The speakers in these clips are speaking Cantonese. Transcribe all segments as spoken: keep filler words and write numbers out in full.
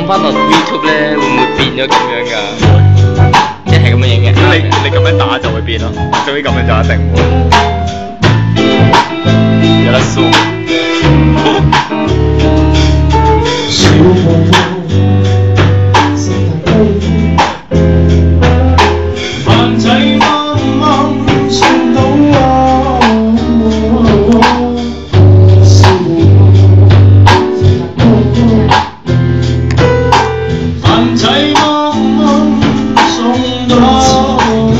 放翻落 YouTube 咧，會唔會變咗咁樣㗎？即係咁樣影嘅。 你你咁樣打就會變咯，總之咁樣就一定會有得 zoom。 飯仔啱啱送到啊！飯仔啱啱送到，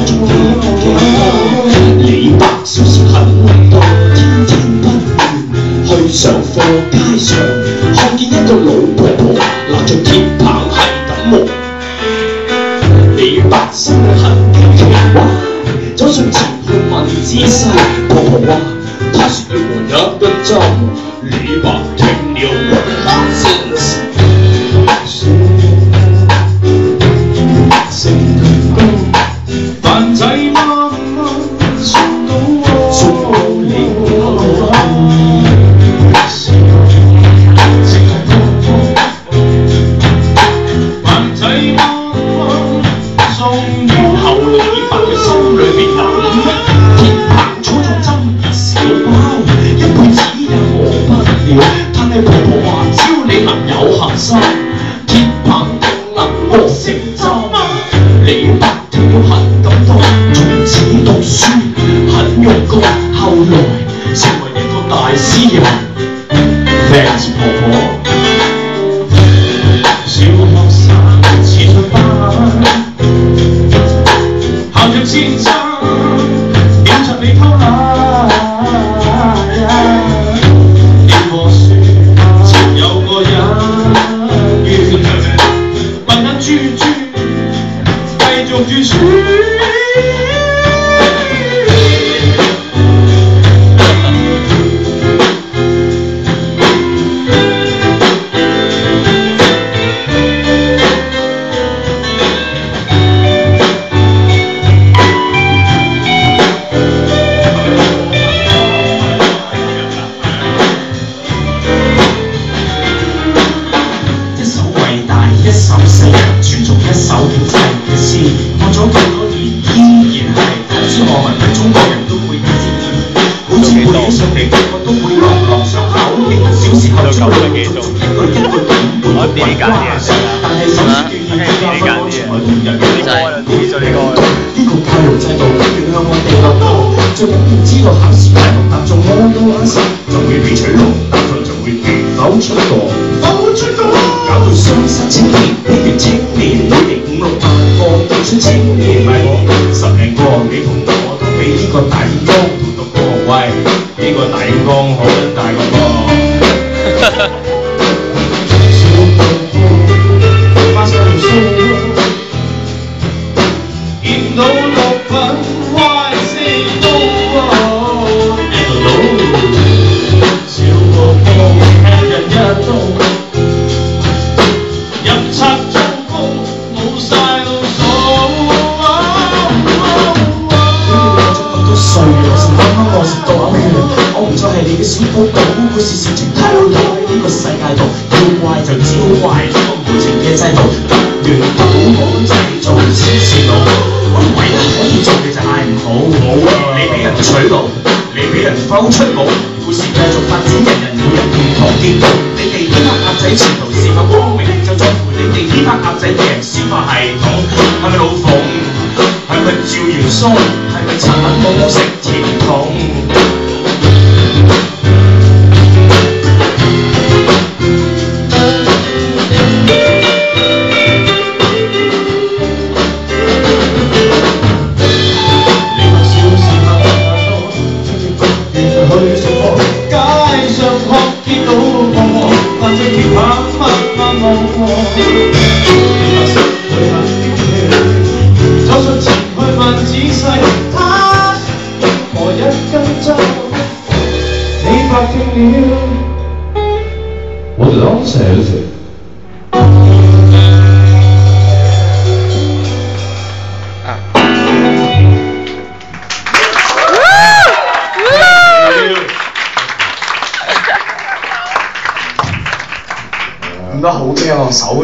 李白小時很多，天天不倦去上課，街上看見一個老婆婆拿着鐵棒係咁磨。李白心裏很奇怪，走上前去問仔細，婆婆話：她說要磨一根針。李白聽了渾身是事。飯仔啱啱送到喎，送到了。飯仔啱啱送到，後李白嘅心裏邊諗：鐵棒粗粗針小包，一輩子也磨不了。但係婆婆話：只要你能有恒心，鐵棒定能磨成針。李白聽了很感動，從此讀書很用功，後來成為一個大詩人。Thanks 婆婆。小學生遲出班，校長先生點着你偷懶？點我說前有個人，笨笨豬豬繼續讀書。一首詩，傳頌一首景際嘅詩，過咗咁多年依然係睇書我問題，中國人都會知知。好似背起上嚟，個個都會朗朗上口。記得小時候出去逐逐一句一句點背讀為關，但係手書嘅意義教訓我從來同人嘅關係。呢個教育制度不斷向我哋落課，最緊要知道考試題目答中我都眼神，就會被取錄，答錯就會被否出過，否出過。搞到雙失青年，呢段青年，每年五六萬個讀書青年，唔係我十零個，你同我都俾呢個大染缸荼毒過。喂，呢、這個大染缸好撚大個噃。小朋友發上書，見到毒品壞事多。小個個吃人一刀。入冊進攻冇晒路數，你哋我咗咁多歲，我成啱啱我食到嘔血，我唔再係你嘅小寶寶，故事事情太老土。呢個世界度要怪就只好怪呢個無情嘅制度，不斷不好製造黐線佬。我唯一可以做嘅就嗌唔好，好啊！你俾人取路，你俾人剖出路，故事繼續發展，人人每日唔同結局。你哋呢班鴨仔前途是否光明，就在乎你哋呢班鴨仔嘅消化系統係咪老鳳，係咪趙元松，係咪陳文武食甜筒？走上前去問仔細，他磨一根針。李白聽了，我就當成係佢。 咁多好聽啊，手。